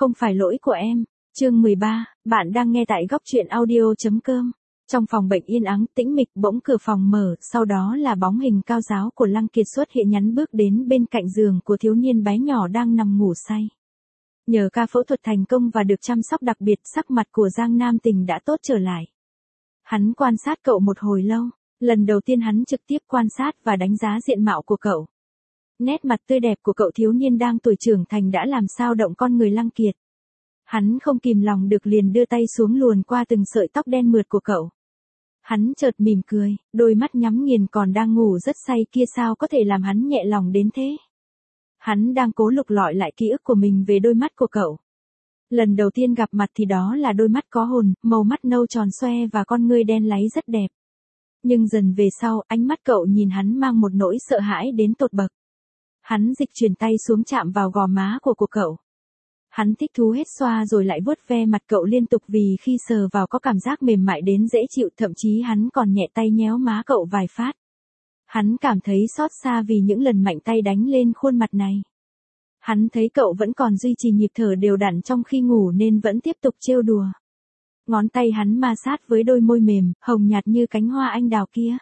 Không phải lỗi của em. Chương 13, bạn đang nghe tại góc truyện audio.com. Trong phòng bệnh yên ắng tĩnh mịch bỗng cửa phòng mở, sau đó là bóng hình cao ráo của Lăng Kiệt xuất hiện nhắn bước đến bên cạnh giường của thiếu niên bé nhỏ đang nằm ngủ say. Nhờ ca phẫu thuật thành công và được chăm sóc đặc biệt, sắc mặt của Giang Nam Tình đã tốt trở lại. Hắn quan sát cậu một hồi lâu, lần đầu tiên hắn trực tiếp quan sát và đánh giá diện mạo của cậu. Nét mặt tươi đẹp của cậu thiếu niên đang tuổi trưởng thành đã làm sao động con người Lăng Kiệt. Hắn không kìm lòng được liền đưa tay xuống luồn qua từng sợi tóc đen mượt của cậu. Hắn chợt mỉm cười, đôi mắt nhắm nghiền còn đang ngủ rất say kia sao có thể làm hắn nhẹ lòng đến thế. Hắn đang cố lục lọi lại ký ức của mình về đôi mắt của cậu. Lần đầu tiên gặp mặt thì đó là đôi mắt có hồn, màu mắt nâu tròn xoe và con ngươi đen láy rất đẹp. Nhưng dần về sau, ánh mắt cậu nhìn hắn mang một nỗi sợ hãi đến tột bậc. Hắn dịch chuyển tay xuống chạm vào gò má của cậu. Hắn thích thú hết xoa rồi lại vuốt ve mặt cậu liên tục vì khi sờ vào có cảm giác mềm mại đến dễ chịu, thậm chí hắn còn nhẹ tay nhéo má cậu vài phát. Hắn cảm thấy xót xa vì những lần mạnh tay đánh lên khuôn mặt này. Hắn thấy cậu vẫn còn duy trì nhịp thở đều đặn trong khi ngủ nên vẫn tiếp tục trêu đùa. Ngón tay hắn ma sát với đôi môi mềm, hồng nhạt như cánh hoa anh đào kia.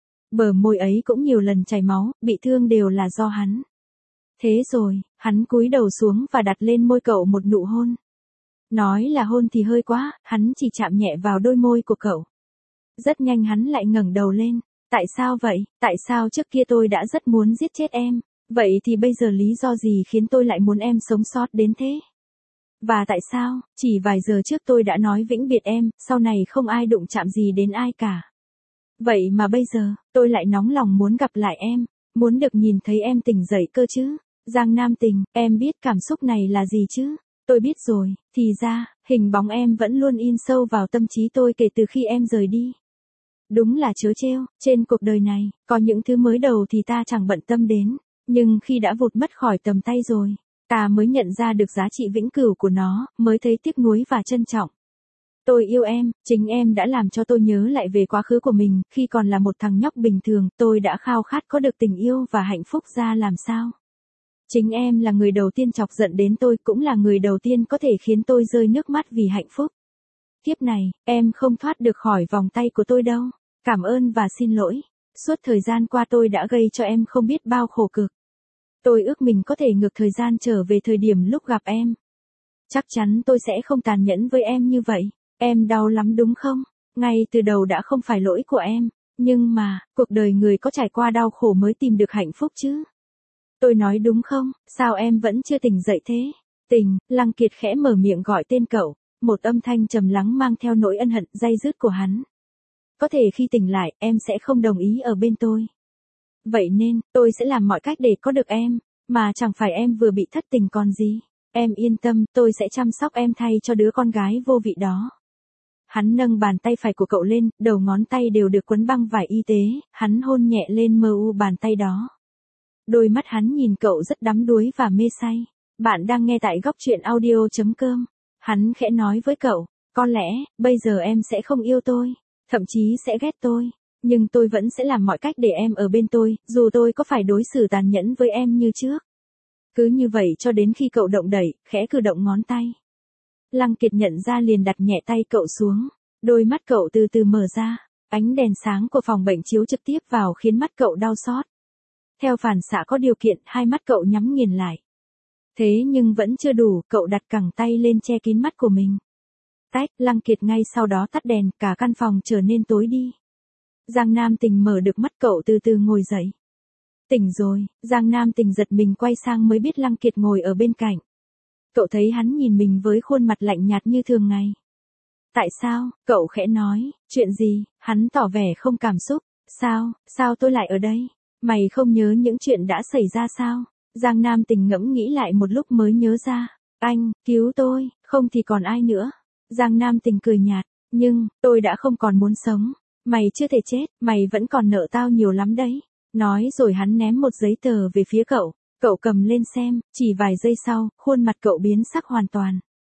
Bờ môi ấy cũng nhiều lần chảy máu, bị thương đều là do hắn. Thế rồi, hắn cúi đầu xuống và đặt lên môi cậu một nụ hôn. Nói là hôn thì hơi quá, hắn chỉ chạm nhẹ vào đôi môi của cậu. Rất nhanh hắn lại ngẩng đầu lên. Tại sao vậy? Tại sao trước kia tôi đã rất muốn giết chết em? Vậy thì bây giờ lý do gì khiến tôi lại muốn em sống sót đến thế? Và tại sao, chỉ vài giờ trước tôi đã nói vĩnh biệt em, sau này không ai đụng chạm gì đến ai cả. Vậy mà bây giờ, tôi lại nóng lòng muốn gặp lại em, muốn được nhìn thấy em tỉnh dậy cơ chứ. Giang Nam Tình, em biết cảm xúc này là gì chứ? Tôi biết rồi, thì ra, hình bóng em vẫn luôn in sâu vào tâm trí tôi kể từ khi em rời đi. Đúng là trớ trêu, trên cuộc đời này, có những thứ mới đầu thì ta chẳng bận tâm đến, nhưng khi đã vụt mất khỏi tầm tay rồi, ta mới nhận ra được giá trị vĩnh cửu của nó, mới thấy tiếc nuối và trân trọng. Tôi yêu em, chính em đã làm cho tôi nhớ lại về quá khứ của mình, khi còn là một thằng nhóc bình thường, tôi đã khao khát có được tình yêu và hạnh phúc ra làm sao. Chính em là người đầu tiên chọc giận đến tôi, cũng là người đầu tiên có thể khiến tôi rơi nước mắt vì hạnh phúc. Kiếp này, em không thoát được khỏi vòng tay của tôi đâu. Cảm ơn và xin lỗi. Suốt thời gian qua tôi đã gây cho em không biết bao khổ cực. Tôi ước mình có thể ngược thời gian trở về thời điểm lúc gặp em. Chắc chắn tôi sẽ không tàn nhẫn với em như vậy. Em đau lắm đúng không? Ngay từ đầu đã không phải lỗi của em. Nhưng mà, cuộc đời người có trải qua đau khổ mới tìm được hạnh phúc chứ. Tôi nói đúng không? Sao em vẫn chưa tỉnh dậy thế? Tình, Lăng Kiệt khẽ mở miệng gọi tên cậu. Một âm thanh trầm lắng mang theo nỗi ân hận day dứt của hắn. Có thể khi tỉnh lại, em sẽ không đồng ý ở bên tôi. Vậy nên, tôi sẽ làm mọi cách để có được em, mà chẳng phải em vừa bị thất tình còn gì. Em yên tâm, tôi sẽ chăm sóc em thay cho đứa con gái vô vị đó. Hắn nâng bàn tay phải của cậu lên, đầu ngón tay đều được quấn băng vải y tế, hắn hôn nhẹ lên mờ u bàn tay đó. Đôi mắt hắn nhìn cậu rất đắm đuối và mê say. Bạn đang nghe tại góc truyện audio.com. Hắn khẽ nói với cậu, có lẽ, bây giờ em sẽ không yêu tôi, thậm chí sẽ ghét tôi, nhưng tôi vẫn sẽ làm mọi cách để em ở bên tôi, dù tôi có phải đối xử tàn nhẫn với em như trước. Cứ như vậy cho đến khi cậu động đẩy, khẽ cử động ngón tay. Lăng Kiệt nhận ra liền đặt nhẹ tay cậu xuống, đôi mắt cậu từ từ mở ra, ánh đèn sáng của phòng bệnh chiếu trực tiếp vào khiến mắt cậu đau xót. Theo phản xạ có điều kiện, hai mắt cậu nhắm nghiền lại. Thế nhưng vẫn chưa đủ, cậu đặt cẳng tay lên che kín mắt của mình. Tách, Lăng Kiệt ngay sau đó tắt đèn, cả căn phòng trở nên tối đi. Giang Nam Tình mở được mắt, cậu từ từ ngồi dậy. Tỉnh rồi, Giang Nam Tình giật mình quay sang mới biết Lăng Kiệt ngồi ở bên cạnh. Cậu thấy hắn nhìn mình với khuôn mặt lạnh nhạt như thường ngày. Tại sao? Cậu khẽ nói, chuyện gì? Hắn tỏ vẻ không cảm xúc. Sao tôi lại ở đây? Mày không nhớ những chuyện đã xảy ra sao? Giang Nam Tình ngẫm nghĩ lại một lúc mới nhớ ra. Anh, cứu tôi, không thì còn ai nữa. Giang Nam Tình cười nhạt, nhưng, tôi đã không còn muốn sống. Mày chưa thể chết, mày vẫn còn nợ tao nhiều lắm đấy. Nói rồi hắn ném một giấy tờ về phía cậu. Cậu cầm lên xem, chỉ vài giây sau, khuôn mặt cậu biến sắc hoàn toàn.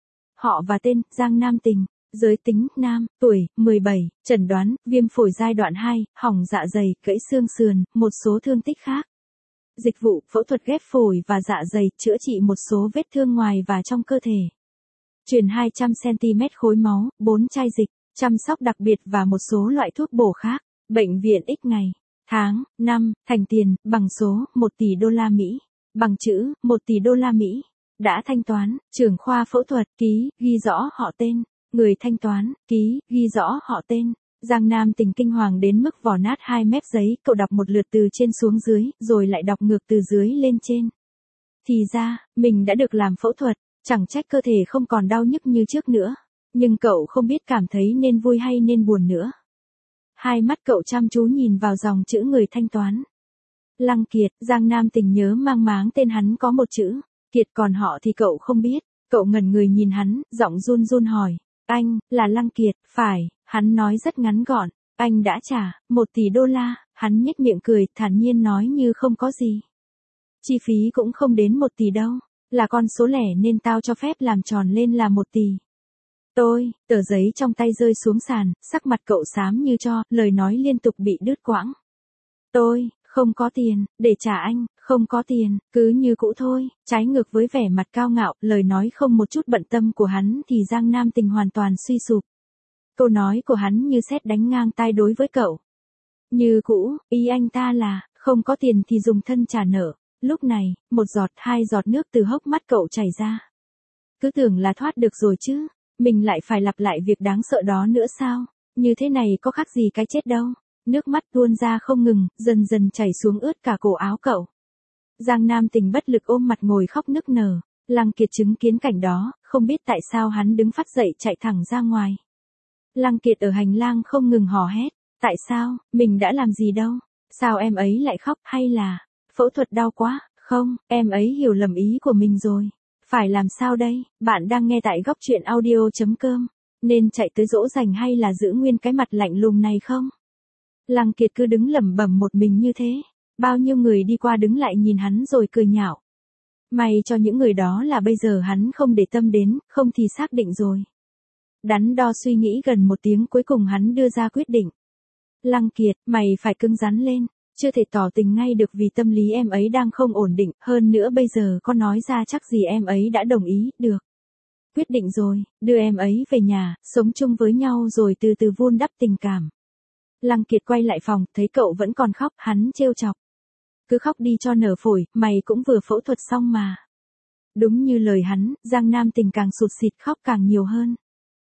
Họ và tên, Giang Nam Tình. Giới tính, nam, tuổi, 17, chẩn đoán, viêm phổi giai đoạn 2, hỏng dạ dày, gãy xương sườn, một số thương tích khác. Dịch vụ, phẫu thuật ghép phổi và dạ dày, chữa trị một số vết thương ngoài và trong cơ thể. truyền 200cm khối máu, 4 chai dịch, chăm sóc đặc biệt và một số loại thuốc bổ khác. Bệnh viện X ngày, tháng, năm, thành tiền, bằng số, 1 tỷ đô la Mỹ. Bằng chữ, 1 tỷ đô la Mỹ. Đã thanh toán, trưởng khoa phẫu thuật, ký, ghi rõ họ tên. Người thanh toán, ký, ghi rõ họ tên. Giang Nam Tình kinh hoàng đến mức vò nát 2 mép giấy, cậu đọc một lượt từ trên xuống dưới, rồi lại đọc ngược từ dưới lên trên. Thì ra, mình đã được làm phẫu thuật, chẳng trách cơ thể không còn đau nhức như trước nữa. Nhưng cậu không biết cảm thấy nên vui hay nên buồn nữa. Hai mắt cậu chăm chú nhìn vào dòng chữ người thanh toán. Lăng Kiệt, Giang Nam Tình nhớ mang máng tên hắn có một chữ, Kiệt, còn họ thì cậu không biết. Cậu ngẩn người nhìn hắn, giọng run run hỏi, anh, là Lăng Kiệt, phải, hắn nói rất ngắn gọn, anh đã trả, 1 tỷ đô la, hắn nhếch miệng cười, thản nhiên nói như không có gì. Chi phí cũng không đến 1 tỷ đâu, là con số lẻ nên tao cho phép làm tròn lên là 1 tỷ. Tờ giấy trong tay rơi xuống sàn, sắc mặt cậu xám như tro, lời nói liên tục bị đứt quãng. Tôi, không có tiền, để trả anh, không có tiền, cứ như cũ thôi, trái ngược với vẻ mặt cao ngạo, lời nói không một chút bận tâm của hắn thì Giang Nam Tình hoàn toàn suy sụp. Câu nói của hắn như sét đánh ngang tai đối với cậu. Như cũ, ý anh ta là, không có tiền thì dùng thân trả nợ. Lúc này, 1 giọt 2 giọt nước từ hốc mắt cậu chảy ra. Cứ tưởng là thoát được rồi chứ, mình lại phải lặp lại việc đáng sợ đó nữa sao? Như thế này có khác gì cái chết đâu. Nước mắt tuôn ra không ngừng, dần dần chảy xuống ướt cả cổ áo cậu. Giang Nam Tình bất lực ôm mặt ngồi khóc nức nở. Lăng Kiệt chứng kiến cảnh đó, không biết tại sao hắn đứng phắt dậy chạy thẳng ra ngoài. Lăng Kiệt ở hành lang không ngừng hò hét. Tại sao, mình đã làm gì đâu? Sao em ấy lại khóc, hay là phẫu thuật đau quá? Không, em ấy hiểu lầm ý của mình rồi. Phải làm sao đây? Bạn đang nghe tại góc truyện audio.com. Nên chạy tới dỗ dành hay là giữ nguyên cái mặt lạnh lùng này không? Lăng Kiệt cứ đứng lẩm bẩm một mình như thế. Bao nhiêu người đi qua đứng lại nhìn hắn rồi cười nhạo. May cho những người đó là bây giờ hắn không để tâm đến, không thì xác định rồi. Đắn đo suy nghĩ gần 1 tiếng cuối cùng hắn đưa ra quyết định. Lăng Kiệt, mày phải cứng rắn lên, chưa thể tỏ tình ngay được vì tâm lý em ấy đang không ổn định, hơn nữa bây giờ có nói ra chắc gì em ấy đã đồng ý, được. Quyết định rồi, đưa em ấy về nhà, sống chung với nhau rồi từ từ vun đắp tình cảm. Lăng Kiệt quay lại phòng, thấy cậu vẫn còn khóc, hắn trêu chọc. Cứ khóc đi cho nở phổi, mày cũng vừa phẫu thuật xong mà. Đúng như lời hắn, Giang Nam Tình càng sụt sịt khóc càng nhiều hơn.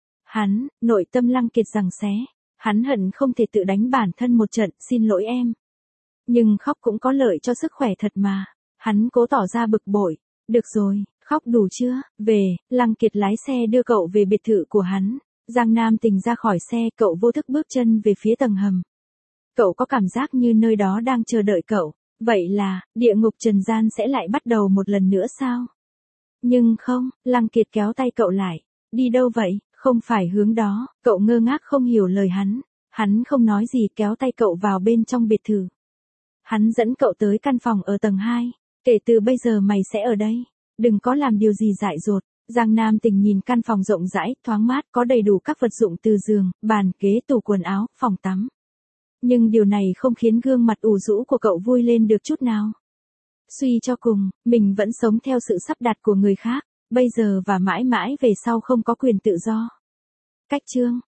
Nội tâm Lăng Kiệt giằng xé. Hắn hận không thể tự đánh bản thân một trận, xin lỗi em. Nhưng khóc cũng có lợi cho sức khỏe thật mà. Hắn cố tỏ ra bực bội. Được rồi, khóc đủ chưa? Về, Lăng Kiệt lái xe đưa cậu về biệt thự của hắn. Giang Nam Tình ra khỏi xe, cậu vô thức bước chân về phía tầng hầm. Cậu có cảm giác như nơi đó đang chờ đợi cậu. Vậy là, địa ngục trần gian sẽ lại bắt đầu một lần nữa sao? Nhưng không, Lăng Kiệt kéo tay cậu lại. Đi đâu vậy? Không phải hướng đó, cậu ngơ ngác không hiểu lời hắn. Hắn không nói gì kéo tay cậu vào bên trong biệt thự. Hắn dẫn cậu tới căn phòng ở tầng 2. Kể từ bây giờ mày sẽ ở đây. Đừng có làm điều gì dại dột. Giang Nam Tình nhìn căn phòng rộng rãi, thoáng mát, có đầy đủ các vật dụng từ giường, bàn, ghế, tủ quần áo, phòng tắm. Nhưng điều này không khiến gương mặt ủ rũ của cậu vui lên được chút nào. Suy cho cùng, mình vẫn sống theo sự sắp đặt của người khác. Bây giờ và mãi mãi về sau không có quyền tự do. Cách chương